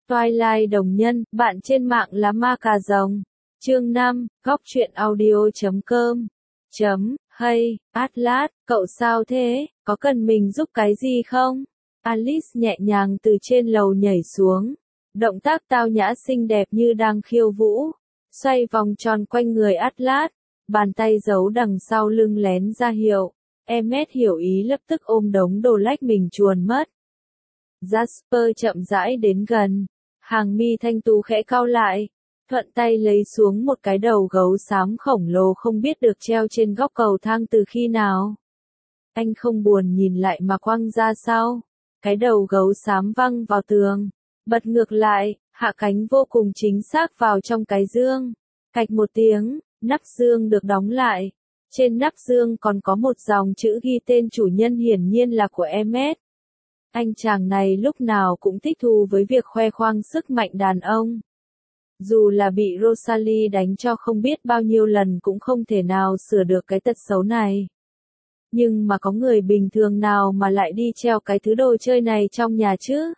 Twilight đồng nhân, bạn trên mạng là ma cà rồng. Chương 5, góc truyện audio.com. Hey, Atlas, cậu sao thế, có cần mình giúp cái gì không? Alice nhẹ nhàng từ trên lầu nhảy xuống. Động tác tao nhã xinh đẹp như đang khiêu vũ. Xoay vòng tròn quanh người Atlas. Bàn tay giấu đằng sau lưng lén ra hiệu. Emmet hiểu ý lập tức ôm đống đồ lách mình chuồn mất. Jasper chậm rãi đến gần. Hàng mi thanh tú khẽ cau lại. Thuận tay lấy xuống một cái đầu gấu xám khổng lồ không biết được treo trên góc cầu thang từ khi nào. Anh không buồn nhìn lại mà quăng ra sau. Cái đầu gấu xám văng vào tường. Bật ngược lại, hạ cánh vô cùng chính xác vào trong cái dương. Cạch một tiếng, nắp dương được đóng lại. Trên nắp dương còn có một dòng chữ ghi tên chủ nhân hiển nhiên là của Emmet. Anh chàng này lúc nào cũng thích thú với việc khoe khoang sức mạnh đàn ông. Dù là bị Rosalie đánh cho không biết bao nhiêu lần cũng không thể nào sửa được cái tật xấu này. Nhưng mà có người bình thường nào mà lại đi treo cái thứ đồ chơi này trong nhà chứ?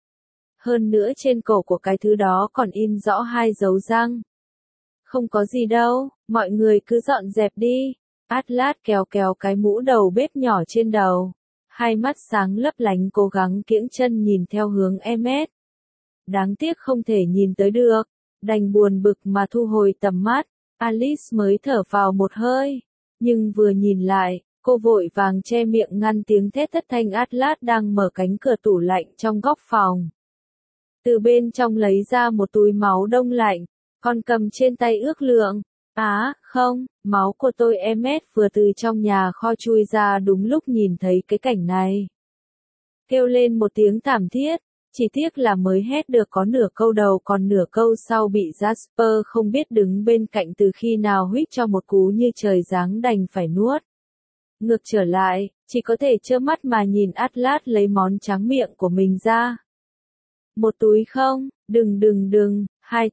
Hơn nữa trên cổ của cái thứ đó còn in rõ 2 dấu răng. Không có gì đâu, mọi người cứ dọn dẹp đi. Atlas kéo cái mũ đầu bếp nhỏ trên đầu. Hai mắt sáng lấp lánh cố gắng kiễng chân nhìn theo hướng Emmet. Đáng tiếc không thể nhìn tới được. Đành buồn bực mà thu hồi tầm mắt. Alice mới thở vào một hơi. Nhưng vừa nhìn lại, cô vội vàng che miệng ngăn tiếng thét thất thanh. Atlas đang mở cánh cửa tủ lạnh trong góc phòng. Từ bên trong lấy ra một túi máu đông lạnh. Còn cầm trên tay ước lượng. Không, máu của tôi. Emmet vừa từ trong nhà kho chui ra đúng lúc nhìn thấy cái cảnh này. Kêu lên một tiếng thảm thiết. Chỉ tiếc là mới hét được có nửa câu đầu còn nửa câu sau bị Jasper không biết đứng bên cạnh từ khi nào huýt cho một cú như trời giáng đành phải nuốt. Ngược trở lại, chỉ có thể trơ mắt mà nhìn Atlas lấy món tráng miệng của mình ra. Một túi không, đừng, 2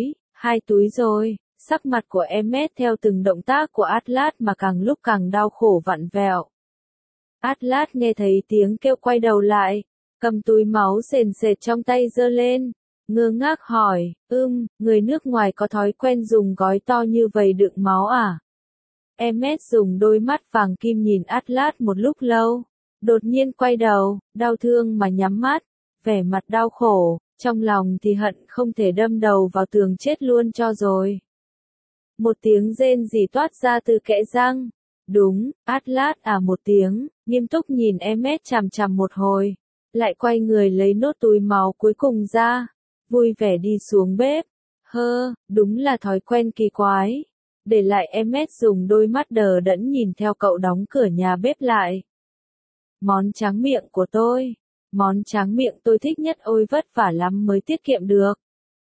túi rồi. Sắc mặt của Emmet theo từng động tác của Atlas mà càng lúc càng đau khổ vặn vẹo. Atlas nghe thấy tiếng kêu quay đầu lại. Cầm túi máu sền sệt trong tay giơ lên, ngơ ngác hỏi, người nước ngoài có thói quen dùng gói to như vậy đựng máu à? Emmet dùng đôi mắt vàng kim nhìn Atlas một lúc lâu, đột nhiên quay đầu, đau thương mà nhắm mắt, vẻ mặt đau khổ, trong lòng thì hận không thể đâm đầu vào tường chết luôn cho rồi. Một tiếng rên rỉ toát ra từ kẽ răng. Đúng, Atlas một tiếng, nghiêm túc nhìn Emmet chằm chằm một hồi. Lại quay người lấy nốt túi máu cuối cùng ra, vui vẻ đi xuống bếp. Đúng là thói quen kỳ quái. Để lại Emmet dùng đôi mắt đờ đẫn nhìn theo cậu đóng cửa nhà bếp lại. Món tráng miệng của tôi. Món tráng miệng tôi thích nhất, ôi vất vả lắm mới tiết kiệm được.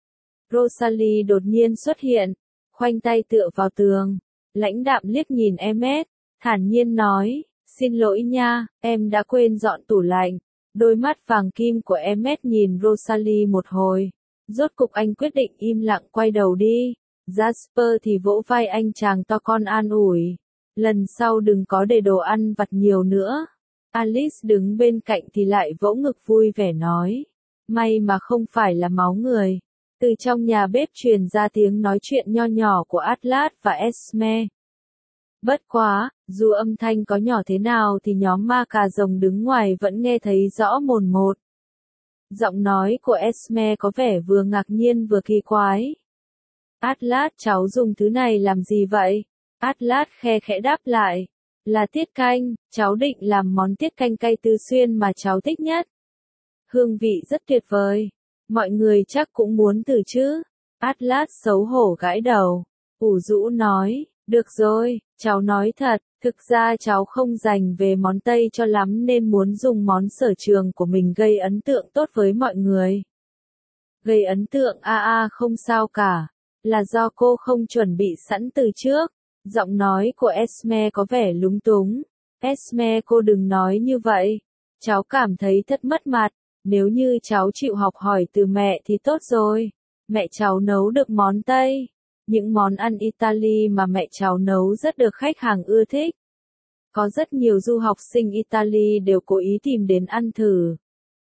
Rosalie đột nhiên xuất hiện, khoanh tay tựa vào tường, lãnh đạm liếc nhìn Emmet, thản nhiên nói, xin lỗi nha, em đã quên dọn tủ lạnh. Đôi mắt vàng kim của Emmet nhìn Rosalie một hồi. Rốt cục anh quyết định im lặng quay đầu đi. Jasper thì vỗ vai anh chàng to con an ủi. Lần sau đừng có để đồ ăn vặt nhiều nữa. Alice đứng bên cạnh thì lại vỗ ngực vui vẻ nói. May mà không phải là máu người. Từ trong nhà bếp truyền ra tiếng nói chuyện nho nhỏ của Atlas và Esme. Bất quá, dù âm thanh có nhỏ thế nào thì nhóm ma cà rồng đứng ngoài vẫn nghe thấy rõ mồn một. Giọng nói của Esme có vẻ vừa ngạc nhiên vừa kỳ quái. Atlas, cháu dùng thứ này làm gì vậy? Atlas khe khẽ đáp lại. Là tiết canh, cháu định làm món tiết canh cay Tư Xuyên mà cháu thích nhất. Hương vị rất tuyệt vời. Mọi người chắc cũng muốn thử chứ? Atlas xấu hổ gãi đầu. Ủ rũ nói. Được rồi, cháu nói thật, thực ra cháu không dành về món Tây cho lắm nên muốn dùng món sở trường của mình gây ấn tượng tốt với mọi người. Gây ấn tượng không sao cả, là do cô không chuẩn bị sẵn từ trước. Giọng nói của Esme có vẻ lúng túng. Esme, cô đừng nói như vậy. Cháu cảm thấy thật mất mặt, nếu như cháu chịu học hỏi từ mẹ thì tốt rồi. Mẹ cháu nấu được món Tây. Những món ăn Italy mà mẹ cháu nấu rất được khách hàng ưa thích. Có rất nhiều du học sinh Italy đều cố ý tìm đến ăn thử.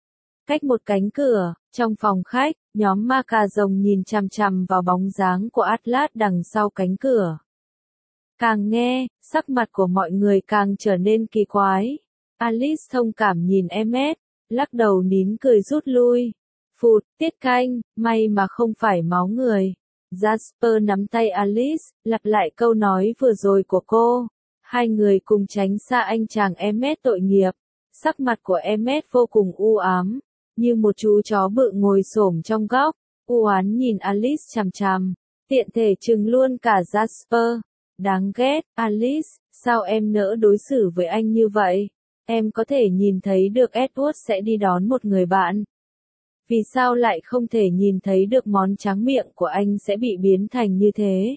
Cách một cánh cửa, trong phòng khách, nhóm ma cà rồng nhìn chằm chằm vào bóng dáng của Atlas đằng sau cánh cửa. Càng nghe, sắc mặt của mọi người càng trở nên kỳ quái. Alice thông cảm nhìn Emmet, lắc đầu nín cười rút lui. Phụt, Tiết Canh, may mà không phải máu người. Jasper nắm tay Alice, lặp lại câu nói vừa rồi của cô. Hai người cùng tránh xa anh chàng Emmet tội nghiệp. Sắc mặt của Emmet vô cùng u ám, như một chú chó bự ngồi xổm trong góc, u oán nhìn Alice chằm chằm, tiện thể chừng luôn cả Jasper. Đáng ghét, Alice, sao em nỡ đối xử với anh như vậy? Em có thể nhìn thấy được Edward sẽ đi đón một người bạn. Vì sao lại không thể nhìn thấy được món tráng miệng của anh sẽ bị biến thành như thế?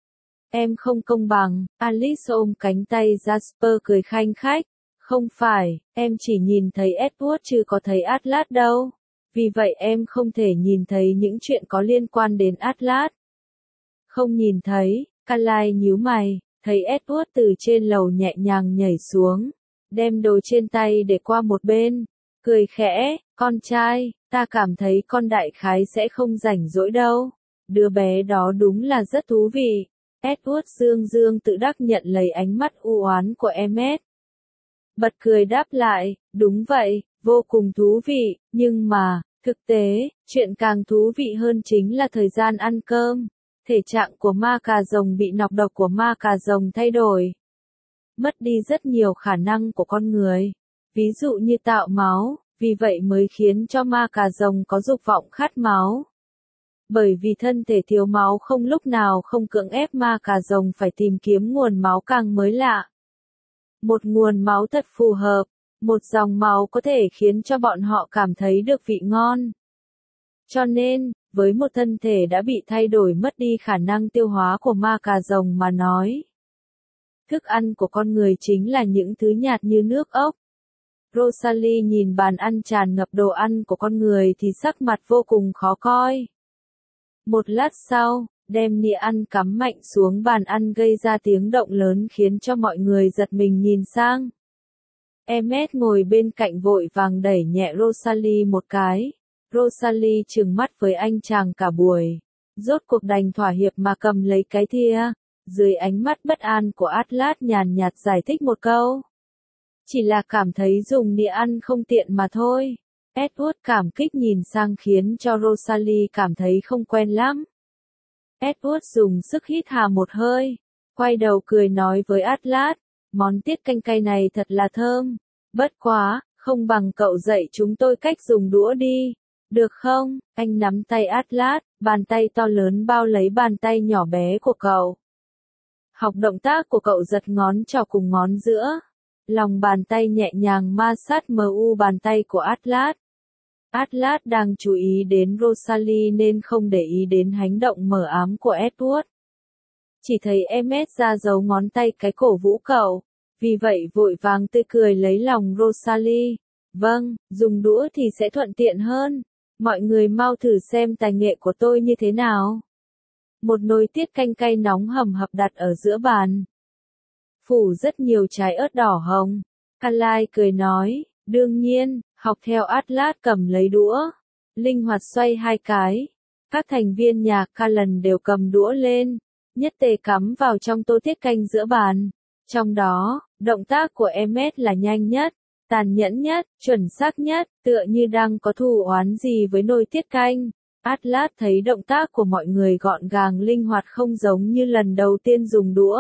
Em không công bằng, Alice ôm cánh tay Jasper cười khanh khách. Không phải, em chỉ nhìn thấy Edward chứ có thấy Atlas đâu. Vì vậy em không thể nhìn thấy những chuyện có liên quan đến Atlas. Không nhìn thấy, Carly nhíu mày, thấy Edward từ trên lầu nhẹ nhàng nhảy xuống, đem đồ trên tay để qua một bên, cười khẽ, con trai, ta cảm thấy con đại khái sẽ không rảnh rỗi đâu. Đứa bé đó đúng là rất thú vị. Edward dương dương tự đắc nhận lấy ánh mắt u oán của Emmet. Bật cười đáp lại, đúng vậy, vô cùng thú vị, nhưng mà, thực tế, chuyện càng thú vị hơn chính là thời gian ăn cơm. Thể trạng của ma cà rồng bị nọc độc của ma cà rồng thay đổi. Mất đi rất nhiều khả năng của con người. Ví dụ như tạo máu, vì vậy mới khiến cho ma cà rồng có dục vọng khát máu. Bởi vì thân thể thiếu máu không lúc nào không cưỡng ép ma cà rồng phải tìm kiếm nguồn máu càng mới lạ. Một nguồn máu thật phù hợp, một dòng máu có thể khiến cho bọn họ cảm thấy được vị ngon. Cho nên, với một thân thể đã bị thay đổi mất đi khả năng tiêu hóa của ma cà rồng mà nói, thức ăn của con người chính là những thứ nhạt như nước ốc. Rosalie nhìn bàn ăn tràn ngập đồ ăn của con người thì sắc mặt vô cùng khó coi. Một lát sau, đem nĩa ăn cắm mạnh xuống bàn ăn gây ra tiếng động lớn khiến cho mọi người giật mình nhìn sang. Emmet ngồi bên cạnh vội vàng đẩy nhẹ Rosalie một cái. Rosalie trừng mắt với anh chàng cả buổi. Rốt cuộc đành thỏa hiệp mà cầm lấy cái thìa. Dưới ánh mắt bất an của Atlas nhàn nhạt giải thích một câu. Chỉ là cảm thấy dùng nĩa ăn không tiện mà thôi. Edward cảm kích nhìn sang khiến cho Rosalie cảm thấy không quen lắm. Edward dùng sức hít hà một hơi, quay đầu cười nói với Atlas, món tiết canh cay này thật là thơm, bất quá, không bằng cậu dạy chúng tôi cách dùng đũa đi, được không? Anh nắm tay Atlas, bàn tay to lớn bao lấy bàn tay nhỏ bé của cậu. Học động tác của cậu giật ngón trỏ cùng ngón giữa, lòng bàn tay nhẹ nhàng ma sát bàn tay của Atlas. Atlas đang chú ý đến Rosalie nên không để ý đến hành động mờ ám của Edward. Chỉ thấy Emmet ra dấu ngón tay cái cổ vũ cậu, vì vậy vội vàng tươi cười lấy lòng Rosalie. Vâng, dùng đũa thì sẽ thuận tiện hơn. Mọi người mau thử xem tài nghệ của tôi như thế nào. Một nồi tiết canh cay nóng hầm hập đặt ở giữa bàn. Phủ rất nhiều trái ớt đỏ hồng. Carly cười nói, đương nhiên, học theo Atlas cầm lấy đũa. Linh hoạt xoay hai cái. Các thành viên nhà Callan đều cầm đũa lên. Nhất tề cắm vào trong tô tiết canh giữa bàn. Trong đó, động tác của Emmet là nhanh nhất, tàn nhẫn nhất, chuẩn xác nhất, tựa như đang có thù oán gì với nồi tiết canh. Atlas thấy động tác của mọi người gọn gàng linh hoạt không giống như lần đầu tiên dùng đũa.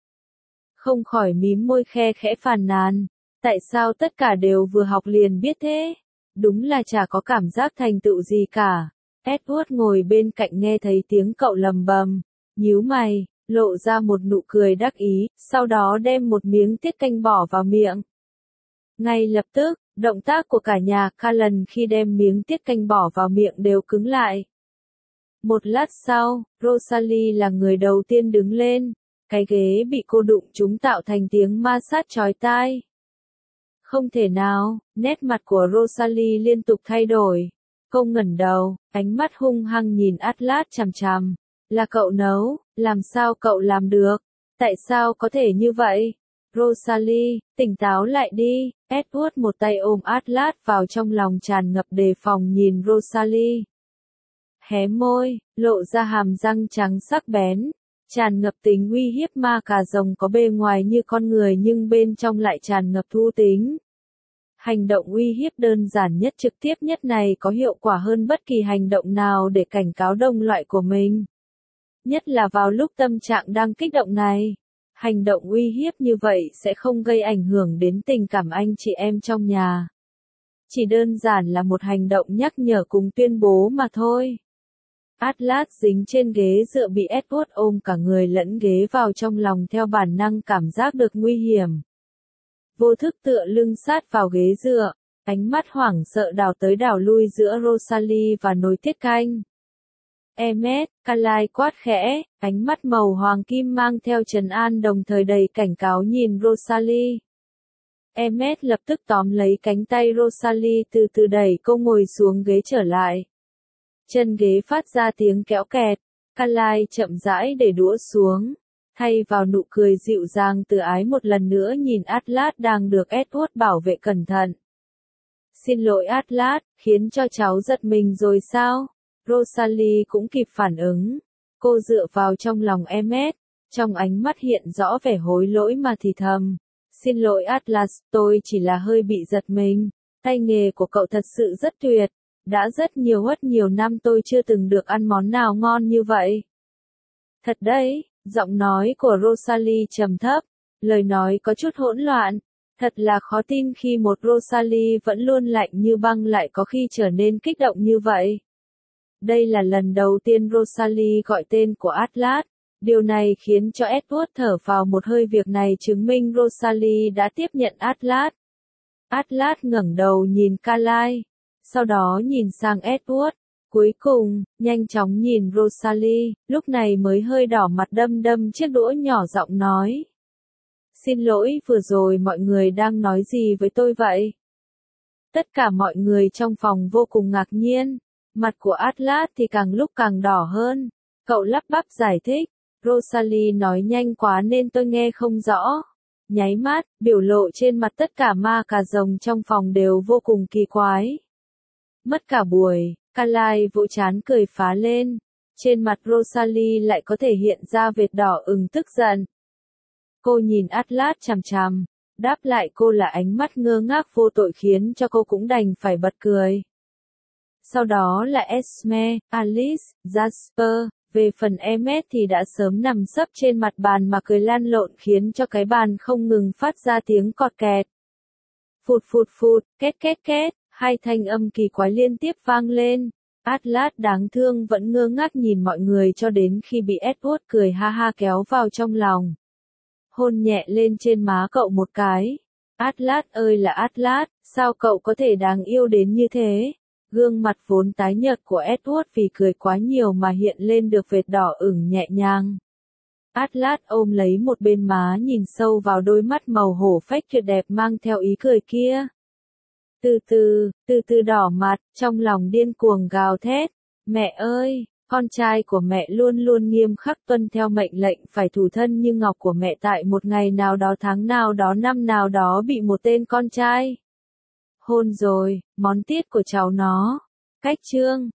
Không khỏi mím môi khe khẽ phàn nàn. Tại sao tất cả đều vừa học liền biết thế? Đúng là chả có cảm giác thành tựu gì cả. Edward ngồi bên cạnh nghe thấy tiếng cậu lầm bầm, nhíu mày, lộ ra một nụ cười đắc ý, sau đó đem một miếng tiết canh bỏ vào miệng. Ngay lập tức, động tác của cả nhà Callan khi đem miếng tiết canh bỏ vào miệng đều cứng lại. Một lát sau, Rosalie là người đầu tiên đứng lên, cái ghế bị cô đụng trúng tạo thành tiếng ma sát chói tai. Không thể nào, nét mặt của Rosalie liên tục thay đổi. Cô ngẩng đầu, ánh mắt hung hăng nhìn Atlas chằm chằm. Là cậu nấu, làm sao cậu làm được? Tại sao có thể như vậy? Rosalie, tỉnh táo lại đi. Edward một tay ôm Atlas vào trong lòng tràn ngập đề phòng nhìn Rosalie. Hé môi, lộ ra hàm răng trắng sắc bén, tràn ngập tính uy hiếp. Ma cà rồng có bề ngoài như con người nhưng bên trong lại tràn ngập thú tính. Hành động uy hiếp đơn giản nhất trực tiếp nhất này có hiệu quả hơn bất kỳ hành động nào để cảnh cáo đồng loại của mình. Nhất là vào lúc tâm trạng đang kích động này. Hành động uy hiếp như vậy sẽ không gây ảnh hưởng đến tình cảm anh chị em trong nhà. Chỉ đơn giản là một hành động nhắc nhở cùng tuyên bố mà thôi. Atlas dính trên ghế dựa bị Edward ôm cả người lẫn ghế vào trong lòng theo bản năng cảm giác được nguy hiểm. Vô thức tựa lưng sát vào ghế dựa, ánh mắt hoảng sợ đảo tới đảo lui giữa Rosalie và nồi tiết canh. Emmet, Carlyle quát khẽ, ánh mắt màu hoàng kim mang theo trấn an đồng thời đầy cảnh cáo nhìn Rosalie. Emmet lập tức tóm lấy cánh tay Rosalie từ từ đẩy cô ngồi xuống ghế trở lại. Chân ghế phát ra tiếng kéo kẹt, Carlyle chậm rãi để đũa xuống, thay vào nụ cười dịu dàng từ ái một lần nữa nhìn Atlas đang được Edward bảo vệ cẩn thận. Xin lỗi Atlas, khiến cho cháu giật mình rồi sao? Rosalie cũng kịp phản ứng. Cô dựa vào trong lòng Emmet, trong ánh mắt hiện rõ vẻ hối lỗi mà thì thầm. Xin lỗi Atlas, tôi chỉ là hơi bị giật mình. Tay nghề của cậu thật sự rất tuyệt. Đã rất nhiều năm tôi chưa từng được ăn món nào ngon như vậy. Thật đấy, giọng nói của Rosalie trầm thấp, lời nói có chút hỗn loạn. Thật là khó tin khi một Rosalie vẫn luôn lạnh như băng lại có khi trở nên kích động như vậy. Đây là lần đầu tiên Rosalie gọi tên của Atlas. Điều này khiến cho Edward thở vào một hơi, việc này chứng minh Rosalie đã tiếp nhận Atlas. Atlas ngẩng đầu nhìn Carlyle, sau đó nhìn sang Edward, cuối cùng, nhanh chóng nhìn Rosalie, lúc này mới hơi đỏ mặt đâm chiếc đũa nhỏ giọng nói. Xin lỗi, vừa rồi mọi người đang nói gì với tôi vậy? Tất cả mọi người trong phòng vô cùng ngạc nhiên, mặt của Atlas thì càng lúc càng đỏ hơn. Cậu lắp bắp giải thích, Rosalie nói nhanh quá nên tôi nghe không rõ. Nháy mắt, biểu lộ trên mặt tất cả ma cà rồng trong phòng đều vô cùng kỳ quái. Mất cả buổi, Carlyle vỗ trán cười phá lên. Trên mặt Rosalie lại có thể hiện ra vệt đỏ ửng tức giận. Cô nhìn Atlas chằm chằm, đáp lại cô là ánh mắt ngơ ngác vô tội khiến cho cô cũng đành phải bật cười. Sau đó là Esme, Alice, Jasper, về phần Emmet thì đã sớm nằm sấp trên mặt bàn mà cười lăn lộn khiến cho cái bàn không ngừng phát ra tiếng cọt kẹt. Phụt phụt phụt, két két két, hai thanh âm kỳ quái liên tiếp vang lên. Atlas đáng thương vẫn ngơ ngác nhìn mọi người cho đến khi bị Edward cười ha ha kéo vào trong lòng. Hôn nhẹ lên trên má cậu một cái. Atlas ơi là Atlas, sao cậu có thể đáng yêu đến như thế? Gương mặt vốn tái nhợt của Edward vì cười quá nhiều mà hiện lên được vệt đỏ ửng nhẹ nhàng. Atlas ôm lấy một bên má nhìn sâu vào đôi mắt màu hổ phách tuyệt đẹp mang theo ý cười kia. Từ từ đỏ mặt, trong lòng điên cuồng gào thét. Mẹ ơi, con trai của mẹ luôn luôn nghiêm khắc tuân theo mệnh lệnh phải thủ thân như ngọc của mẹ, tại một ngày nào đó tháng nào đó năm nào đó bị một tên con trai hôn rồi, món tiết của cháu nó. Cách chương